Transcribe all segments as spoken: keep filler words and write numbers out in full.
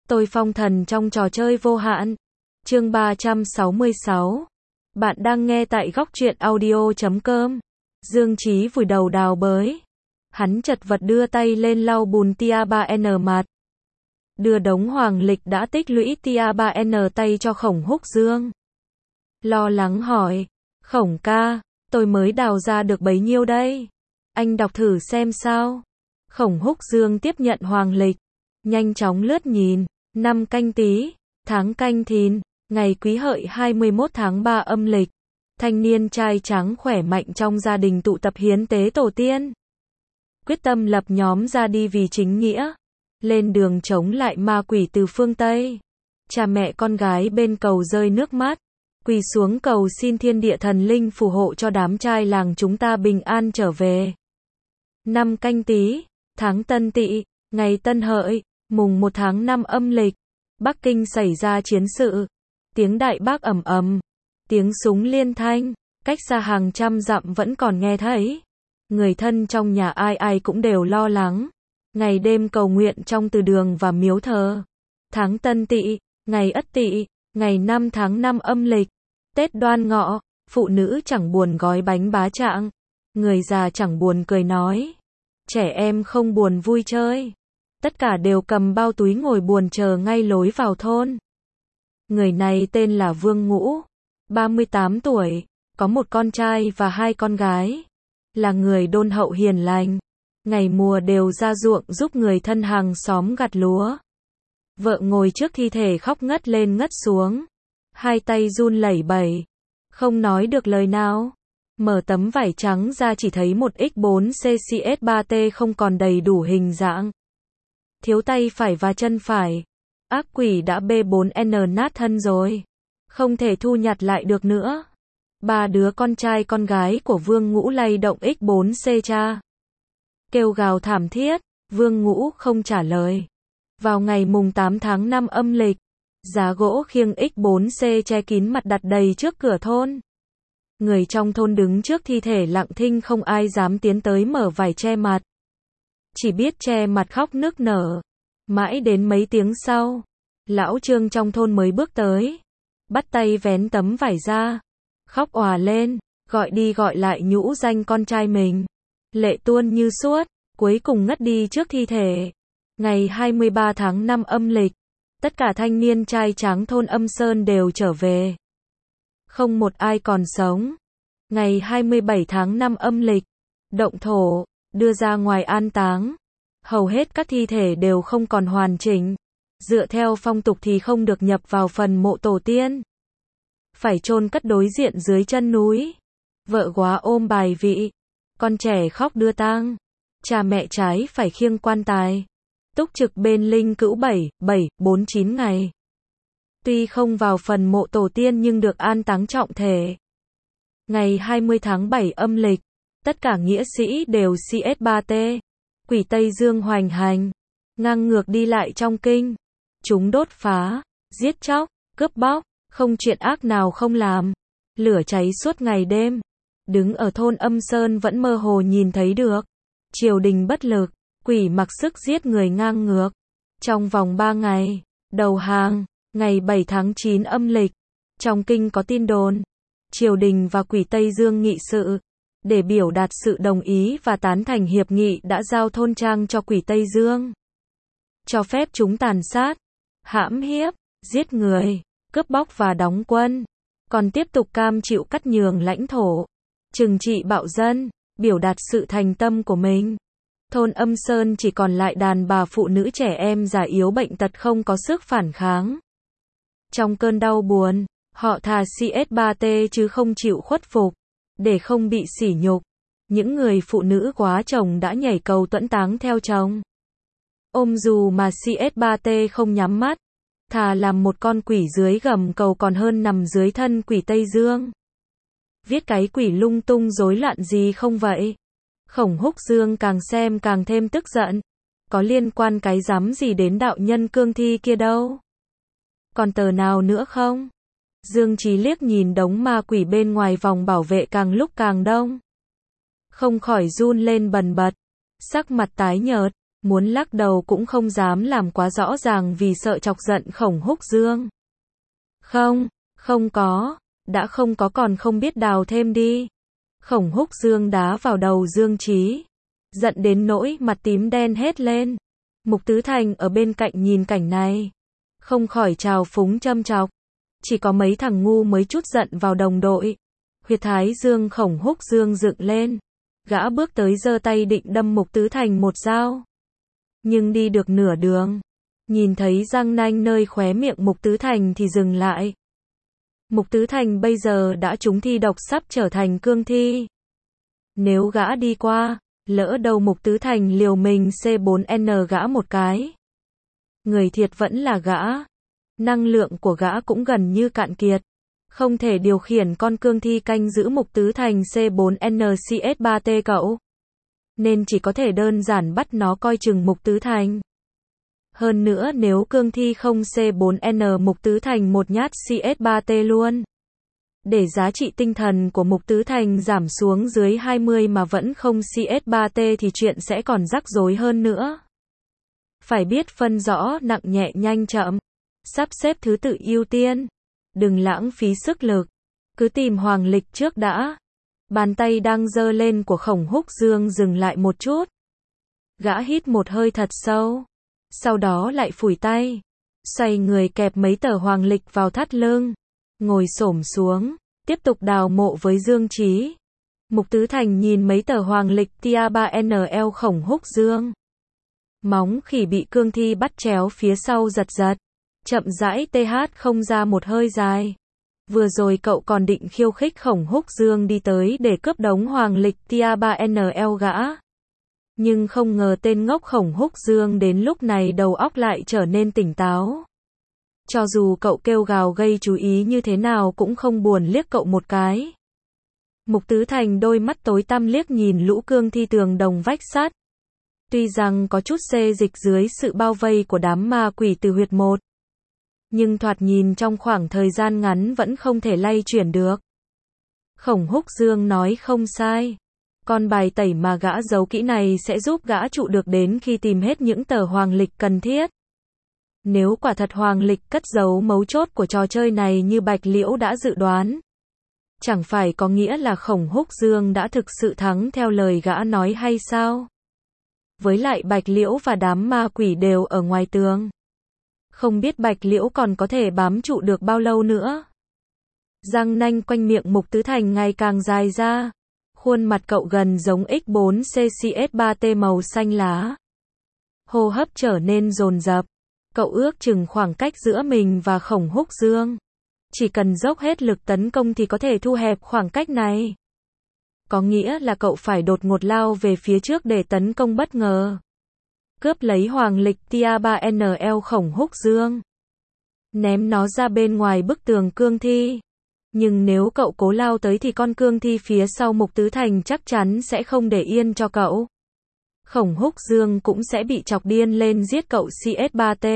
Tôi phong thần trong trò chơi vô hạn. Chương ba trăm sáu mươi sáu. Bạn đang nghe tại góc truyện audio chấm com. Dương Chí vùi đầu đào bới. Hắn chật vật đưa tay lên lau bùn tia ba N mặt. Đưa đống hoàng lịch đã tích lũy tia ba N tay cho Khổng Húc Dương. Lo lắng hỏi, Khổng ca, tôi mới đào ra được bấy nhiêu đây? Anh đọc thử xem sao. Khổng Húc Dương tiếp nhận hoàng lịch, nhanh chóng lướt nhìn. Năm Canh Tý, tháng Canh Thìn, ngày Quý Hợi hai mươi mốt tháng ba âm lịch. Thanh niên trai tráng khỏe mạnh trong gia đình tụ tập hiến tế tổ tiên. Quyết tâm lập nhóm ra đi vì chính nghĩa. Lên đường chống lại ma quỷ từ phương Tây. Cha mẹ con gái bên cầu rơi nước mắt. Quỳ xuống cầu xin thiên địa thần linh phù hộ cho đám trai làng chúng ta bình an trở về. Năm Canh Tý, tháng Tân Tỵ, ngày Tân Hợi, mùng một tháng năm âm lịch. Bắc Kinh xảy ra chiến sự. Tiếng đại bác ầm ầm, tiếng súng liên thanh, cách xa hàng trăm dặm vẫn còn nghe thấy. Người thân trong nhà ai ai cũng đều lo lắng. Ngày đêm cầu nguyện trong từ đường và miếu thờ. Tháng Tân Tỵ, ngày Ất Tỵ, ngày năm tháng năm âm lịch. Tết Đoan Ngọ, phụ nữ chẳng buồn gói bánh bá trạng. Người già chẳng buồn cười nói. Trẻ em không buồn vui chơi. Tất cả đều cầm bao túi ngồi buồn chờ ngay lối vào thôn. Người này tên là Vương Ngũ, ba mươi tám tuổi, có một con trai và hai con gái. Là người đôn hậu hiền lành. Ngày mùa đều ra ruộng giúp người thân hàng xóm gặt lúa. Vợ ngồi trước thi thể khóc ngất lên ngất xuống. Hai tay run lẩy bẩy. Không nói được lời nào. Mở tấm vải trắng ra chỉ thấy một X bốn C C S ba T không còn đầy đủ hình dạng. Thiếu tay phải và chân phải. Ác quỷ đã B bốn N nát thân rồi. Không thể thu nhặt lại được nữa. Ba đứa con trai con gái của Vương Ngũ lay động X bốn C cha. Kêu gào thảm thiết, Vương Ngũ không trả lời. Vào ngày mùng tám tháng năm âm lịch, giá gỗ khiêng X bốn C che kín mặt đặt đầy trước cửa thôn. Người trong thôn đứng trước thi thể lặng thinh không ai dám tiến tới mở vải che mặt. Chỉ biết che mặt khóc nức nở. Mãi đến mấy tiếng sau, lão Trương trong thôn mới bước tới. Bắt tay vén tấm vải ra. Khóc òa lên, gọi đi gọi lại nhũ danh con trai mình. Lệ tuôn như suốt, cuối cùng ngất đi trước thi thể. Ngày hai mươi ba tháng năm âm lịch, tất cả thanh niên trai tráng thôn Âm Sơn đều trở về. Không một ai còn sống. Ngày hai mươi bảy tháng năm âm lịch, động thổ, đưa ra ngoài an táng. Hầu hết các thi thể đều không còn hoàn chỉnh. Dựa theo phong tục thì không được nhập vào phần mộ tổ tiên. Phải chôn cất đối diện dưới chân núi. Vợ góa ôm bài vị. Con trẻ khóc đưa tang. Cha mẹ trái phải khiêng quan tài. Túc trực bên linh cữu bảy, bảy, bốn chín ngày. Tuy không vào phần mộ tổ tiên nhưng được an táng trọng thể. Ngày hai mươi tháng bảy âm lịch, tất cả nghĩa sĩ đều C S ba T. Quỷ Tây Dương hoành hành, ngang ngược đi lại trong kinh. Chúng đốt phá, giết chóc, cướp bóc, không chuyện ác nào không làm. Lửa cháy suốt ngày đêm. Đứng ở thôn Âm Sơn vẫn mơ hồ nhìn thấy được. Triều đình bất lực, quỷ mặc sức giết người ngang ngược. Trong vòng ba ngày, đầu hàng, ngày bảy tháng chín âm lịch, trong kinh có tin đồn. Triều đình và quỷ Tây Dương nghị sự. Để biểu đạt sự đồng ý và tán thành hiệp nghị đã giao thôn trang cho quỷ Tây Dương. Cho phép chúng tàn sát, hãm hiếp, giết người, cướp bóc và đóng quân. Còn tiếp tục cam chịu cắt nhường lãnh thổ, trừng trị bạo dân, biểu đạt sự thành tâm của mình. Thôn Âm Sơn chỉ còn lại đàn bà phụ nữ trẻ em già yếu bệnh tật không có sức phản kháng. Trong cơn đau buồn, họ thà C S ba T chứ không chịu khuất phục. Để không bị sỉ nhục, những người phụ nữ quá chồng đã nhảy cầu tuẫn táng theo chồng. Ôm dù mà C S ba T không nhắm mắt, thà làm một con quỷ dưới gầm cầu còn hơn nằm dưới thân quỷ Tây Dương. Viết cái quỷ lung tung rối loạn gì không vậy? Khổng Húc Dương càng xem càng thêm tức giận. Có liên quan cái rắm gì đến đạo nhân cương thi kia đâu? Còn tờ nào nữa không? Dương Chí liếc nhìn đống ma quỷ bên ngoài vòng bảo vệ càng lúc càng đông. Không khỏi run lên bần bật. Sắc mặt tái nhợt. Muốn lắc đầu cũng không dám làm quá rõ ràng vì sợ chọc giận Khổng Húc Dương. Không, không có, đã không có còn không biết đào thêm đi. Khổng Húc Dương đá vào đầu Dương Chí, giận đến nỗi mặt tím đen hết lên. Mục Tứ Thành ở bên cạnh nhìn cảnh này, không khỏi trào phúng châm chọc. Chỉ có mấy thằng ngu mới chút giận vào đồng đội. Huyệt thái dương Khổng Húc Dương dựng lên. Gã bước tới giơ tay định đâm Mục Tứ Thành một dao. Nhưng đi được nửa đường, nhìn thấy răng nanh nơi khóe miệng Mục Tứ Thành thì dừng lại. Mục Tứ Thành bây giờ đã trúng thi độc sắp trở thành cương thi. Nếu gã đi qua, lỡ đâu Mục Tứ Thành liều mình C bốn N gã một cái. Người thiệt vẫn là gã. Năng lượng của gã cũng gần như cạn kiệt. Không thể điều khiển con cương thi canh giữ Mục Tứ Thành C bốn N C S ba T cậu. Nên chỉ có thể đơn giản bắt nó coi chừng Mục Tứ Thành. Hơn nữa nếu cương thi không C bốn N Mục Tứ Thành một nhát C S ba T luôn. Để giá trị tinh thần của Mục Tứ Thành giảm xuống dưới hai mươi mà vẫn không C S ba T thì chuyện sẽ còn rắc rối hơn nữa. Phải biết phân rõ nặng nhẹ nhanh chậm. Sắp xếp thứ tự ưu tiên. Đừng lãng phí sức lực. Cứ tìm Hoàng Lịch trước đã. Bàn tay đang giơ lên của Khổng Húc Dương dừng lại một chút. Gã hít một hơi thật sâu. Sau đó lại phủi tay. Xoay người kẹp mấy tờ Hoàng Lịch vào thắt lưng. Ngồi xổm xuống. Tiếp tục đào mộ với Dương Chí. Mục Tứ Thành nhìn mấy tờ Hoàng Lịch tia ba N L Khổng Húc Dương. Móng khỉ bị cương thi bắt chéo phía sau giật giật. Chậm rãi th không ra một hơi dài. Vừa rồi cậu còn định khiêu khích Khổng Húc Dương đi tới để cướp đống Hoàng Lịch tia ba N L gã. Nhưng không ngờ tên ngốc Khổng Húc Dương đến lúc này đầu óc lại trở nên tỉnh táo. Cho dù cậu kêu gào gây chú ý như thế nào cũng không buồn liếc cậu một cái. Mục Tứ Thành đôi mắt tối tăm liếc nhìn lũ cương thi tường đồng vách sắt. Tuy rằng có chút xê dịch dưới sự bao vây của đám ma quỷ từ huyệt một. Nhưng thoạt nhìn trong khoảng thời gian ngắn vẫn không thể lay chuyển được. Khổng Húc Dương nói không sai. Con bài tẩy mà gã giấu kỹ này sẽ giúp gã trụ được đến khi tìm hết những tờ Hoàng Lịch cần thiết. Nếu quả thật Hoàng Lịch cất giấu mấu chốt của trò chơi này như Bạch Liễu đã dự đoán, chẳng phải có nghĩa là Khổng Húc Dương đã thực sự thắng theo lời gã nói hay sao? Với lại Bạch Liễu và đám ma quỷ đều ở ngoài tường. Không biết Bạch Liễu còn có thể bám trụ được bao lâu nữa. Răng nanh quanh miệng Mục Tứ Thành ngày càng dài ra. Khuôn mặt cậu gần giống X bốn C C S ba T màu xanh lá. Hô hấp trở nên dồn dập. Cậu ước chừng khoảng cách giữa mình và Khổng Húc Dương. Chỉ cần dốc hết lực tấn công thì có thể thu hẹp khoảng cách này. Có nghĩa là cậu phải đột ngột lao về phía trước để tấn công bất ngờ. Cướp lấy Hoàng Lịch tia ba N L Khổng Húc Dương. Ném nó ra bên ngoài bức tường cương thi. Nhưng nếu cậu cố lao tới thì con cương thi phía sau Mục Tứ Thành chắc chắn sẽ không để yên cho cậu. Khổng Húc Dương cũng sẽ bị chọc điên lên giết cậu C S ba T.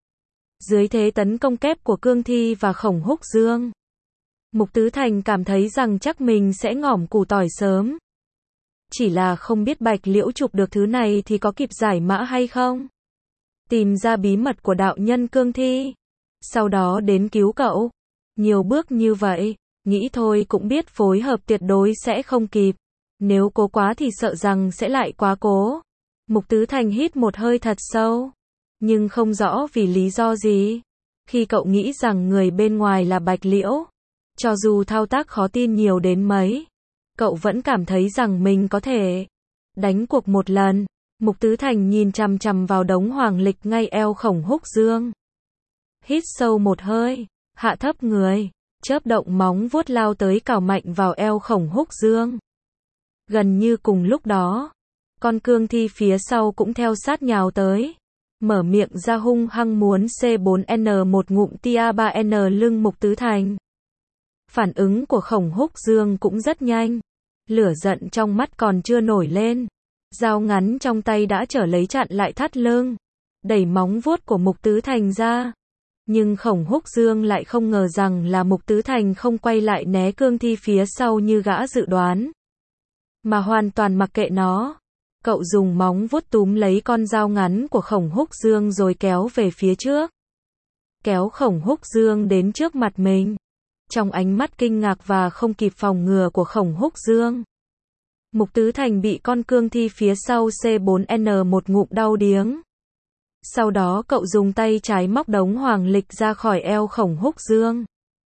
Dưới thế tấn công kép của cương thi và Khổng Húc Dương, Mục Tứ Thành cảm thấy rằng chắc mình sẽ ngỏm củ tỏi sớm. Chỉ là không biết Bạch Liễu chụp được thứ này thì có kịp giải mã hay không? Tìm ra bí mật của đạo nhân cương thi. Sau đó đến cứu cậu. Nhiều bước như vậy, nghĩ thôi cũng biết phối hợp tuyệt đối sẽ không kịp. Nếu cố quá thì sợ rằng sẽ lại quá cố. Mục Tứ Thành hít một hơi thật sâu. Nhưng không rõ vì lý do gì. Khi cậu nghĩ rằng người bên ngoài là Bạch Liễu, cho dù thao tác khó tin nhiều đến mấy, cậu vẫn cảm thấy rằng mình có thể đánh cuộc một lần. Mục Tứ Thành nhìn chằm chằm vào đống Hoàng Lịch ngay eo Khổng Húc Dương. Hít sâu một hơi, hạ thấp người, chớp động móng vuốt lao tới cào mạnh vào eo Khổng Húc Dương. Gần như cùng lúc đó, con cương thi phía sau cũng theo sát nhào tới. Mở miệng ra hung hăng muốn C bốn N một ngụm tia ba N lưng Mục Tứ Thành. Phản ứng của Khổng Húc Dương cũng rất nhanh. Lửa giận trong mắt còn chưa nổi lên. Dao ngắn trong tay đã trở lấy chặn lại thắt lưng. Đẩy móng vuốt của Mục Tứ Thành ra. Nhưng Khổng Húc Dương lại không ngờ rằng là Mục Tứ Thành không quay lại né cương thi phía sau như gã dự đoán. Mà hoàn toàn mặc kệ nó. Cậu dùng móng vuốt túm lấy con dao ngắn của Khổng Húc Dương rồi kéo về phía trước. Kéo Khổng Húc Dương đến trước mặt mình. Trong ánh mắt kinh ngạc và không kịp phòng ngừa của Khổng Húc Dương, Mục Tứ Thành bị con cương thi phía sau C bốn N một ngụm đau điếng. Sau đó cậu dùng tay trái móc đống hoàng lịch ra khỏi eo Khổng Húc Dương.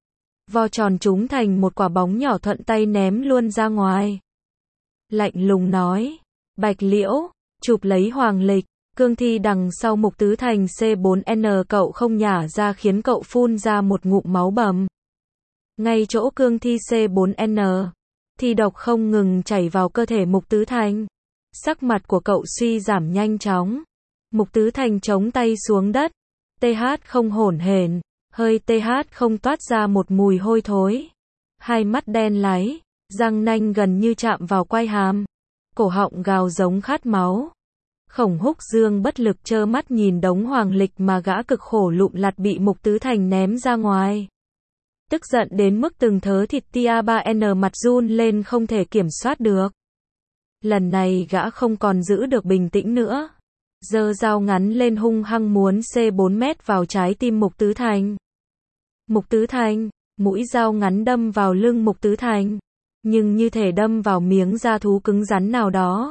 Vo tròn chúng thành một quả bóng nhỏ thuận tay ném luôn ra ngoài. Lạnh lùng nói, Bạch Liễu, chụp lấy hoàng lịch. Cương thi đằng sau Mục Tứ Thành C bốn N cậu không nhả ra khiến cậu phun ra một ngụm máu bầm. Ngay chỗ cương thi C bốn N, thi độc không ngừng chảy vào cơ thể Mục Tứ Thành. Sắc mặt của cậu suy giảm nhanh chóng. Mục Tứ Thành chống tay xuống đất. tê hát không hổn hển, hơi tê hát không toát ra một mùi hôi thối. Hai mắt đen láy, răng nanh gần như chạm vào quai hàm. Cổ họng gào giống khát máu. Khổng Húc Dương bất lực trơ mắt nhìn đống hoàng lịch mà gã cực khổ lụm lặt bị Mục Tứ Thành ném ra ngoài. Tức giận đến mức từng thớ thịt tia ba N mặt run lên không thể kiểm soát được. Lần này gã không còn giữ được bình tĩnh nữa. Giơ dao ngắn lên hung hăng muốn C bốn mét vào trái tim Mục Tứ Thành. Mục Tứ Thành, mũi dao ngắn đâm vào lưng Mục Tứ Thành. Nhưng như thể đâm vào miếng da thú cứng rắn nào đó.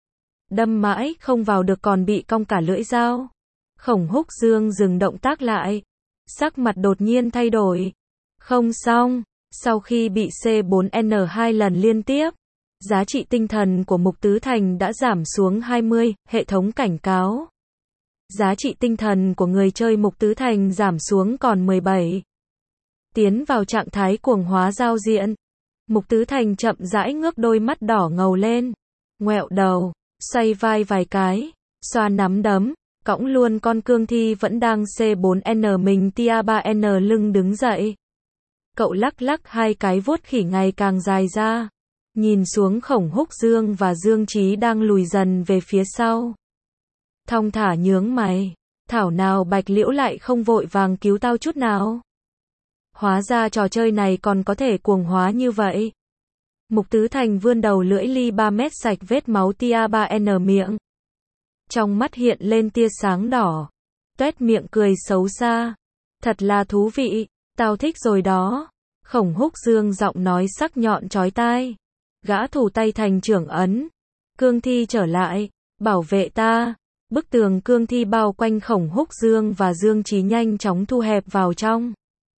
Đâm mãi không vào được còn bị cong cả lưỡi dao. Khổng Húc Dương dừng động tác lại. Sắc mặt đột nhiên thay đổi. Không xong, sau khi bị C bốn N hai lần liên tiếp, giá trị tinh thần của Mục Tứ Thành đã giảm xuống hai mươi, hệ thống cảnh cáo. Giá trị tinh thần của người chơi Mục Tứ Thành giảm xuống còn mười bảy. Tiến vào trạng thái cuồng hóa giao diện. Mục Tứ Thành chậm rãi ngước đôi mắt đỏ ngầu lên. Ngoẹo đầu, xoay vai vài cái, xoa nắm đấm, cõng luôn con cương thi vẫn đang C bốn N mình tia ba N lưng đứng dậy. Cậu lắc lắc hai cái vuốt khỉ ngày càng dài ra. Nhìn xuống Khổng Húc Dương và Dương Chí đang lùi dần về phía sau. Thong thả nhướng mày. Thảo nào Bạch Liễu lại không vội vàng cứu tao chút nào. Hóa ra trò chơi này còn có thể cuồng hóa như vậy. Mục Tứ Thành vươn đầu lưỡi ly ba mét sạch vết máu tia ba N miệng. Trong mắt hiện lên tia sáng đỏ. Tuét miệng cười xấu xa. Thật là thú vị, tao thích rồi đó. Khổng Húc Dương giọng nói sắc nhọn chói tai. Gã thủ tay thành trưởng ấn. Cương thi trở lại, bảo vệ ta. Bức tường cương thi bao quanh Khổng Húc Dương và Dương Chí nhanh chóng thu hẹp vào trong.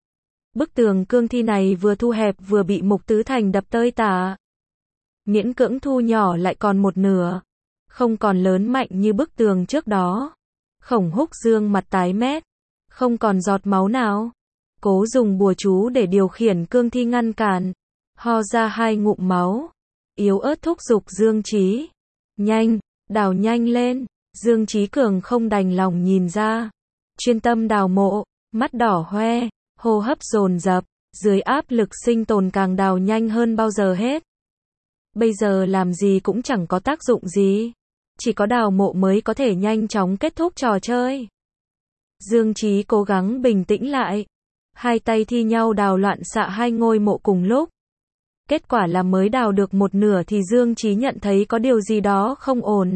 Bức tường cương thi này vừa thu hẹp vừa bị Mục Tứ Thành đập tơi tả. Miễn cưỡng thu nhỏ lại còn một nửa. Không còn lớn mạnh như bức tường trước đó. Khổng Húc Dương mặt tái mét. Không còn giọt máu nào. Cố dùng bùa chú để điều khiển cương thi ngăn cản. Ho ra hai ngụm máu. Yếu ớt thúc giục Dương Chí. Nhanh, đào nhanh lên. Dương Chí Cường không đành lòng nhìn ra. Chuyên tâm đào mộ, mắt đỏ hoe, hô hấp dồn dập, dưới áp lực sinh tồn càng đào nhanh hơn bao giờ hết. Bây giờ làm gì cũng chẳng có tác dụng gì. Chỉ có đào mộ mới có thể nhanh chóng kết thúc trò chơi. Dương Chí cố gắng bình tĩnh lại. Hai tay thi nhau đào loạn xạ hai ngôi mộ cùng lúc. Kết quả là mới đào được một nửa thì Dương Chí nhận thấy có điều gì đó không ổn.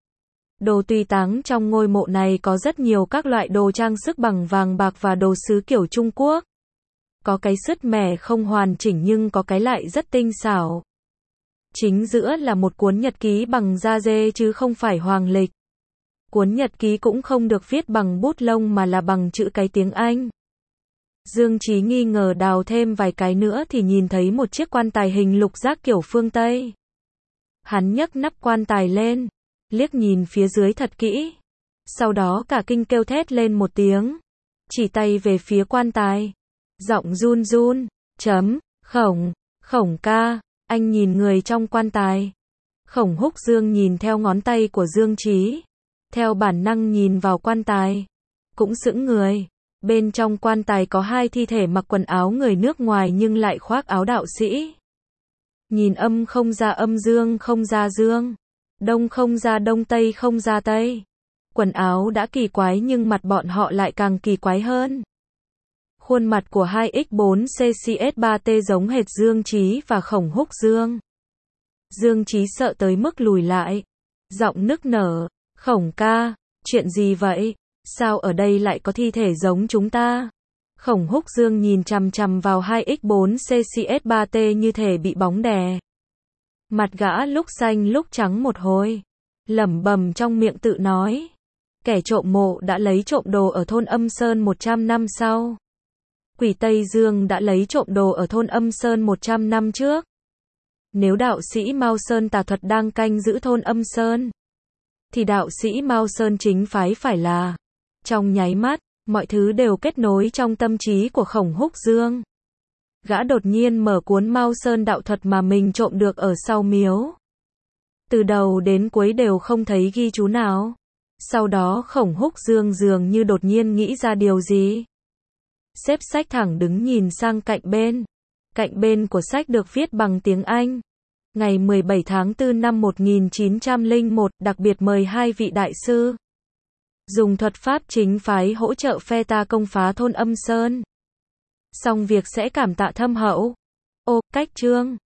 Đồ tùy táng trong ngôi mộ này có rất nhiều các loại đồ trang sức bằng vàng bạc và đồ sứ kiểu Trung Quốc. Có cái sứt mẻ không hoàn chỉnh nhưng có cái lại rất tinh xảo. Chính giữa là một cuốn nhật ký bằng da dê chứ không phải hoàng lịch. Cuốn nhật ký cũng không được viết bằng bút lông mà là bằng chữ cái tiếng Anh. Dương Chí nghi ngờ đào thêm vài cái nữa thì nhìn thấy một chiếc quan tài hình lục giác kiểu phương Tây. Hắn nhấc nắp quan tài lên, liếc nhìn phía dưới thật kỹ. Sau đó cả kinh kêu thét lên một tiếng. Chỉ tay về phía quan tài. Giọng run run. Chấm, Khổng, Khổng ca, anh nhìn người trong quan tài. Khổng Húc Dương nhìn theo ngón tay của Dương Chí. Theo bản năng nhìn vào quan tài. Cũng sững người. Bên trong quan tài có hai thi thể mặc quần áo người nước ngoài nhưng lại khoác áo đạo sĩ. Nhìn âm không ra âm, dương không ra dương. Đông không ra đông, tây không ra tây. Quần áo đã kỳ quái nhưng mặt bọn họ lại càng kỳ quái hơn. Khuôn mặt của hai x bốn C C S ba T giống hệt Dương Chí và Khổng Húc Dương. Dương Chí sợ tới mức lùi lại. Giọng nức nở, Khổng ca, chuyện gì vậy? Sao ở đây lại có thi thể giống chúng ta? Khổng Húc Dương nhìn chằm chằm vào hai x bốn C C S ba T như thể bị bóng đè. Mặt gã lúc xanh lúc trắng một hồi. Lẩm bẩm trong miệng tự nói. Kẻ trộm mộ đã lấy trộm đồ ở thôn Âm Sơn một trăm năm sau. Quỷ Tây Dương đã lấy trộm đồ ở thôn Âm Sơn một trăm năm trước. Nếu đạo sĩ Mao Sơn tà thuật đang canh giữ thôn Âm Sơn, thì đạo sĩ Mao Sơn chính phái phải là. Trong nháy mắt, mọi thứ đều kết nối trong tâm trí của Khổng Húc Dương. Gã đột nhiên mở cuốn Mao Sơn đạo thuật mà mình trộm được ở sau miếu. Từ đầu đến cuối đều không thấy ghi chú nào. Sau đó Khổng Húc Dương dường như đột nhiên nghĩ ra điều gì. Xếp sách thẳng đứng nhìn sang cạnh bên. Cạnh bên của sách được viết bằng tiếng Anh. Ngày mười bảy tháng tư năm một nghìn chín trăm lẻ một, đặc biệt mời hai vị đại sư dùng thuật pháp chính phái hỗ trợ phe ta công phá thôn Âm Sơn. Xong việc sẽ cảm tạ thâm hậu. Ô, cách chương.